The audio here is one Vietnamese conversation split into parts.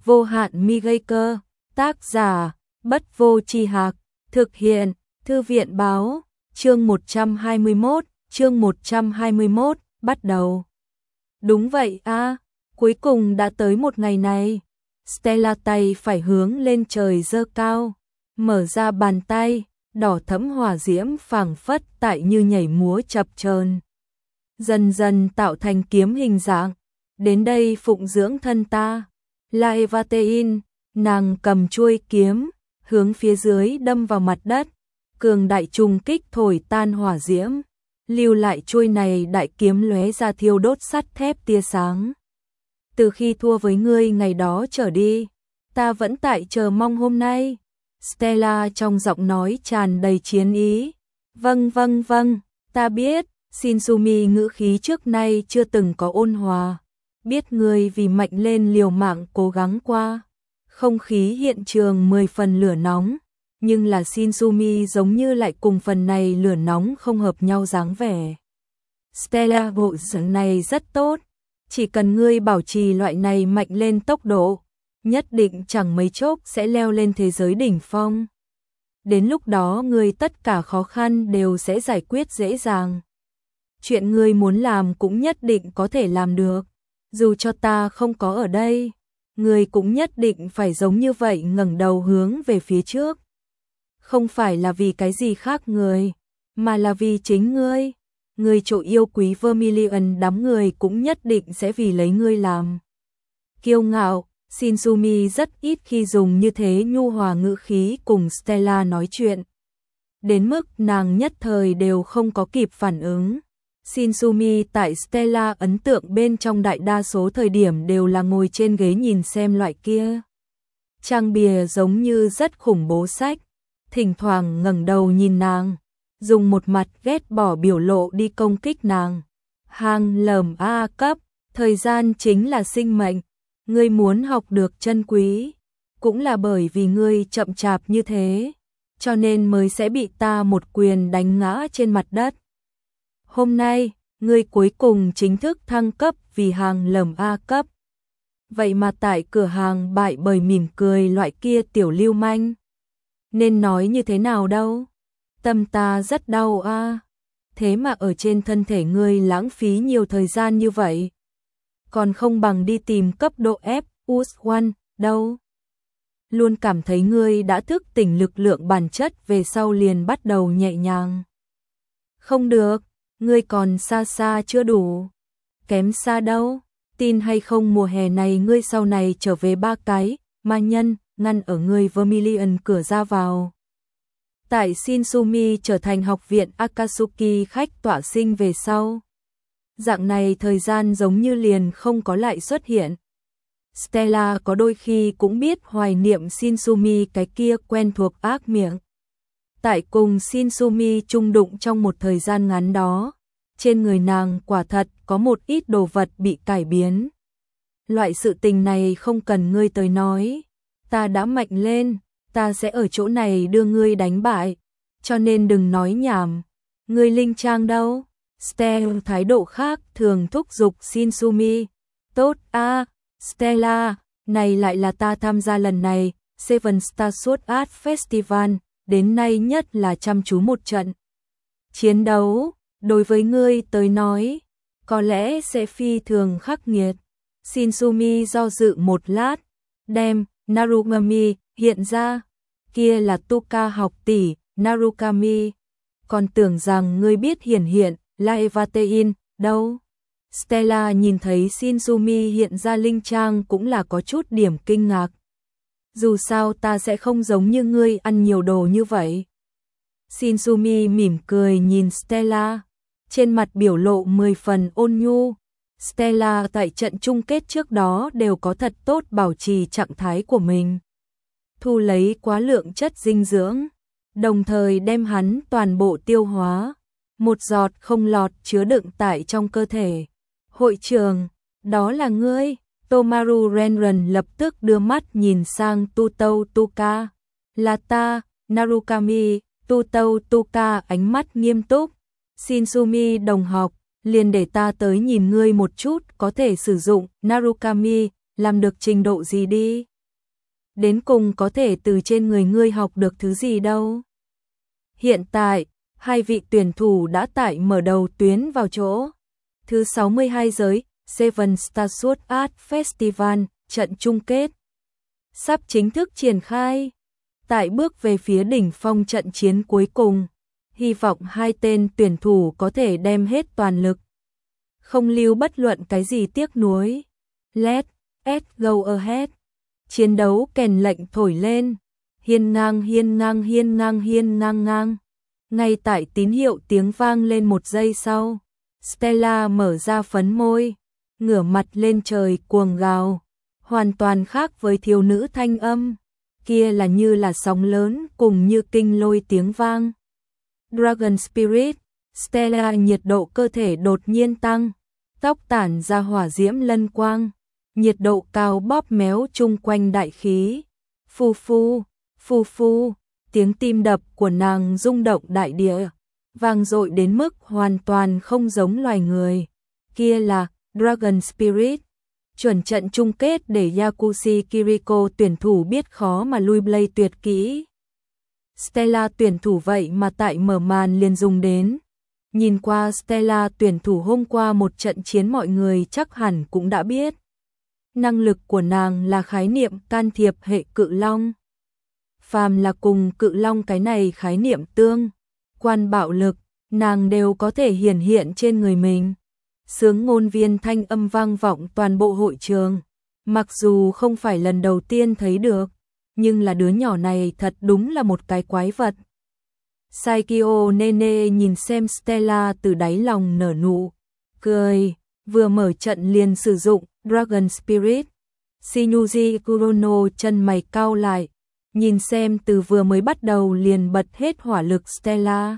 vô hạn mi gây cơ, tác giả, Bất Vô Tri Hạc, thực hiện, Thư viện báo, chương 121, bắt đầu. Đúng vậy a, cuối cùng đã tới một ngày này. Stella tay phải hướng lên trời giơ cao, mở ra bàn tay, đỏ thẫm hỏa diễm phảng phất tại như nhảy múa chập chờn, dần dần tạo thành kiếm hình dạng. Đến đây phụng dưỡng thân ta. Laevatein, nàng cầm chuôi kiếm, hướng phía dưới đâm vào mặt đất, cường đại trùng kích thổi tan hỏa diễm, lưu lại chuôi này đại kiếm lóe ra thiêu đốt sắt thép tia sáng. Từ khi thua với ngươi ngày đó trở đi, ta vẫn tại chờ mong hôm nay. Stella trong giọng nói tràn đầy chiến ý. Vâng, ta biết. Shinsumi ngữ khí trước nay chưa từng có ôn hòa. Biết ngươi vì mạnh lên liều mạng cố gắng qua. Không khí hiện trường 10 phần lửa nóng, nhưng là Shinsumi giống như lại cùng phần này lửa nóng không hợp nhau dáng vẻ. Stella, bộ dạng này rất tốt, chỉ cần ngươi bảo trì loại này mạnh lên tốc độ, nhất định chẳng mấy chốc sẽ leo lên thế giới đỉnh phong. Đến lúc đó ngươi tất cả khó khăn đều sẽ giải quyết dễ dàng. Chuyện ngươi muốn làm cũng nhất định có thể làm được, dù cho ta không có ở đây. Ngươi cũng nhất định phải giống như vậy ngẩng đầu hướng về phía trước. Không phải là vì cái gì khác người, mà là vì chính ngươi. Ngươi chỗ yêu quý Vermilion đám người cũng nhất định sẽ vì lấy ngươi làm kiêu ngạo. Shinsumi rất ít khi dùng như thế nhu hòa ngữ khí cùng Stella nói chuyện, đến mức nàng nhất thời đều không có kịp phản ứng. Shinsumi tại Stella ấn tượng bên trong đại đa số thời điểm đều là ngồi trên ghế nhìn xem loại kia trang bìa giống như rất khủng bố sách, thỉnh thoảng ngẩng đầu nhìn nàng, dùng một mặt ghét bỏ biểu lộ đi công kích nàng. Hàng lầm A cấp, thời gian chính là sinh mệnh, ngươi muốn học được chân quý, cũng là bởi vì ngươi chậm chạp như thế, cho nên mới sẽ bị ta một quyền đánh ngã trên mặt đất. Hôm nay, ngươi cuối cùng chính thức thăng cấp vì hàng lầm A cấp. Vậy mà tại cửa hàng bại bởi mỉm cười loại kia tiểu lưu manh. Nên nói như thế nào đâu? Tâm ta rất đau a. Thế mà ở trên thân thể ngươi lãng phí nhiều thời gian như vậy. Còn không bằng đi tìm cấp độ F+1 đâu. Luôn cảm thấy ngươi đã thức tỉnh lực lượng bản chất về sau liền bắt đầu nhẹ nhàng. Không được. Ngươi còn xa xa chưa đủ. Kém xa đâu. Tin hay không mùa hè này ngươi sau này trở về 3 cái ma nhân ngăn ở ngươi Vermilion cửa ra vào. Tại Shinsumi trở thành học viện Akatsuki khách tọa sinh về sau, dạng này thời gian giống như liền không có lại xuất hiện. Stella có đôi khi cũng biết hoài niệm Shinsumi cái kia quen thuộc ác miệng. Tại cùng Shinsumi chung đụng trong một thời gian ngắn đó, trên người nàng quả thật có một ít đồ vật bị cải biến. Loại sự tình này không cần ngươi tới nói, ta đã mạnh lên, ta sẽ ở chỗ này đưa ngươi đánh bại, cho nên đừng nói nhảm. Ngươi linh trang đâu? Stella thái độ khác thường thúc giục Shinsumi. Tốt a, Stella, này lại là ta tham gia lần này Seven Star Sword Art Festival, đến nay nhất là chăm chú một trận chiến đấu, đối với ngươi tới nói, có lẽ sẽ phi thường khắc nghiệt. Shinsumi do dự một lát, đem Narukami hiện ra, kia là Tuka học tỷ, Narukami, còn tưởng rằng ngươi biết hiện Laevatein đâu. Stella nhìn thấy Shinsumi hiện ra linh trang cũng là có chút điểm kinh ngạc. Dù sao ta sẽ không giống như ngươi ăn nhiều đồ như vậy. Shinsumi mỉm cười nhìn Stella, trên mặt biểu lộ 10 phần ôn nhu. Stella tại trận chung kết trước đó đều có thật tốt bảo trì trạng thái của mình, thu lấy quá lượng chất dinh dưỡng, đồng thời đem hắn toàn bộ tiêu hóa, một giọt không lọt chứa đựng tại trong cơ thể. Hội trường, đó là ngươi. Tomaru Renran lập tức đưa mắt nhìn sang Tutou Tuka. Là ta, Narukami. Tutou Tuka ánh mắt nghiêm túc. Shinsumi đồng học, liền để ta tới nhìn ngươi một chút có thể sử dụng Narukami làm được trình độ gì đi. đến cùng có thể từ trên người ngươi học được thứ gì đâu. Hiện tại, hai vị tuyển thủ đã tại mở đầu tuyến vào chỗ. Thứ 62 giới, Seven Star Sword Art Festival, trận chung kết. Sắp chính thức triển khai. Tại bước về phía đỉnh phong trận chiến cuối cùng, hy vọng hai tên tuyển thủ có thể đem hết toàn lực. Không lưu bất luận cái gì tiếc nuối. Let's go ahead. Chiến đấu kèn lệnh thổi lên. Hiên ngang hiên ngang hiên ngang hiên ngang ngang. Ngay tại tín hiệu tiếng vang lên một giây sau, Stella mở ra phấn môi, ngửa mặt lên trời cuồng gào, hoàn toàn khác với thiếu nữ thanh âm, kia là như là sóng lớn cùng như kinh lôi tiếng vang. Dragon Spirit, Stella nhiệt độ cơ thể đột nhiên tăng, tóc tản ra hỏa diễm lân quang, nhiệt độ cao bóp méo chung quanh đại khí. Phu phu, tiếng tim đập của nàng rung động đại địa, vang dội đến mức hoàn toàn không giống loài người. Kia là Dragon Spirit. Chuẩn trận chung kết để Yakushi Kiriko tuyển thủ biết khó mà lui Blade tuyệt kỹ. Stella tuyển thủ vậy mà tại mở màn liền dùng đến. Nhìn qua Stella tuyển thủ hôm qua một trận chiến mọi người chắc hẳn cũng đã biết. Năng lực của nàng là khái niệm can thiệp hệ cự long. Phàm là cùng cự long cái này khái niệm tương quan bạo lực, nàng đều có thể hiển hiện trên người mình. Sướng ngôn viên thanh âm vang vọng toàn bộ hội trường. Mặc dù không phải lần đầu tiên thấy được, nhưng là đứa nhỏ này thật đúng là một cái quái vật. Saikyo Nene nhìn xem Stella từ đáy lòng nở nụ cười, vừa mở trận liền sử dụng Dragon Spirit. Shinuji Kurono chân mày cau lại, nhìn xem từ vừa mới bắt đầu liền bật hết hỏa lực Stella.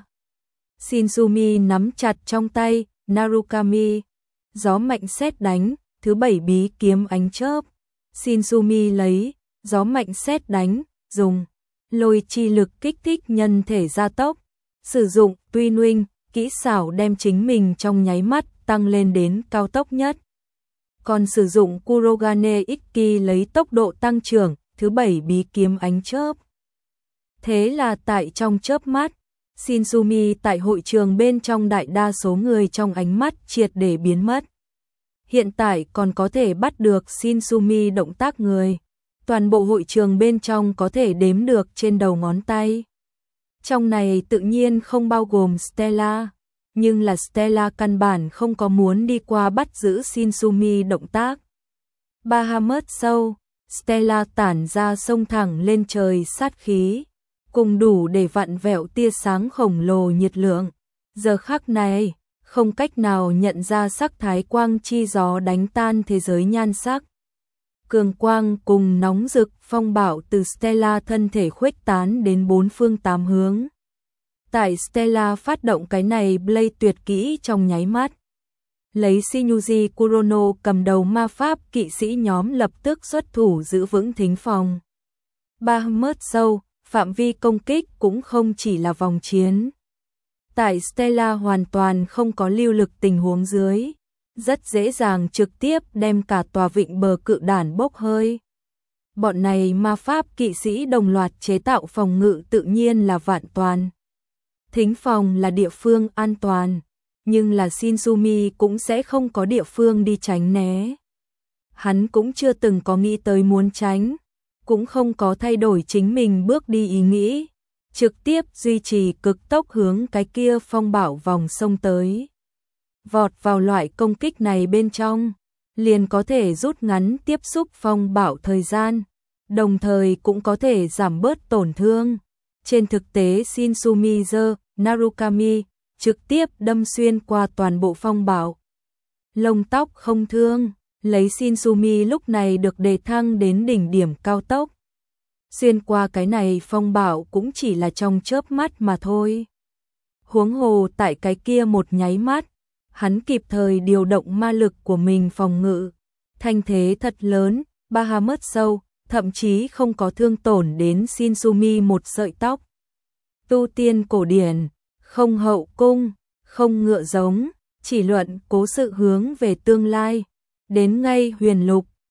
Shinzumi nắm chặt trong tay Narukami, gió mạnh sét đánh, thứ 7 bí kiếm ánh chớp. Shinzumi lấy gió mạnh sét đánh, dùng lôi chi lực kích thích nhân thể gia tốc, sử dụng Twin kỹ xảo đem chính mình trong nháy mắt tăng lên đến cao tốc nhất. Còn sử dụng Kurogane Ikki lấy tốc độ tăng trưởng, thứ 7 bí kiếm ánh chớp. Thế là tại trong chớp mắt, Shinzumi tại hội trường bên trong đại đa số người trong ánh mắt triệt để biến mất. Hiện tại còn có thể bắt được Shinzumi động tác người. Toàn bộ hội trường bên trong có thể đếm được trên đầu ngón tay. Trong này tự nhiên không bao gồm Stella, nhưng là Stella căn bản không có muốn đi qua bắt giữ Shinzumi động tác. Bahamut Soul, Stella tản ra xông thẳng lên trời sát khí, cùng đủ để vặn vẹo tia sáng khổng lồ nhiệt lượng. Giờ khắc này, không cách nào nhận ra sắc thái quang chi gió đánh tan thế giới nhan sắc. Cường quang cùng nóng rực phong bạo từ Stella thân thể khuếch tán đến bốn phương tám hướng. Tại Stella phát động cái này Blade tuyệt kỹ trong nháy mắt. Lấy Shinuji Kurono cầm đầu ma pháp kỵ sĩ nhóm lập tức xuất thủ giữ vững thính phòng. Bahamut Soul, phạm vi công kích cũng không chỉ là vòng chiến. Tại Stella hoàn toàn không có lưu lực tình huống dưới, rất dễ dàng trực tiếp đem cả tòa vịnh bờ cự đản bốc hơi. Bọn này ma pháp kỵ sĩ đồng loạt chế tạo phòng ngự tự nhiên là vạn toàn. Thính phòng là địa phương an toàn, nhưng là Shinzumi cũng sẽ không có địa phương đi tránh né. Hắn cũng chưa từng có nghĩ tới muốn tránh, cũng không có thay đổi chính mình bước đi ý nghĩ, trực tiếp duy trì cực tốc hướng cái kia phong bạo vòng sông tới. Vọt vào loại công kích này bên trong, liền có thể rút ngắn tiếp xúc phong bạo thời gian, đồng thời cũng có thể giảm bớt tổn thương. Trên thực tế Shinzumi Narukami trực tiếp đâm xuyên qua toàn bộ phong bạo. Lông tóc không thương, lấy Shinzumi lúc này được đề thăng đến đỉnh điểm cao tốc. Xuyên qua cái này phong bạo cũng chỉ là trong chớp mắt mà thôi. Huống hồ tại cái kia một nháy mắt, hắn kịp thời điều động ma lực của mình phòng ngự. Thanh thế thật lớn, Bahamut Soul, thậm chí không có thương tổn đến Shinzumi một sợi tóc. Tu tiên cổ điển, không hậu cung, không ngựa giống, chỉ luận cố sự hướng về tương lai. Đến ngay huyền lục,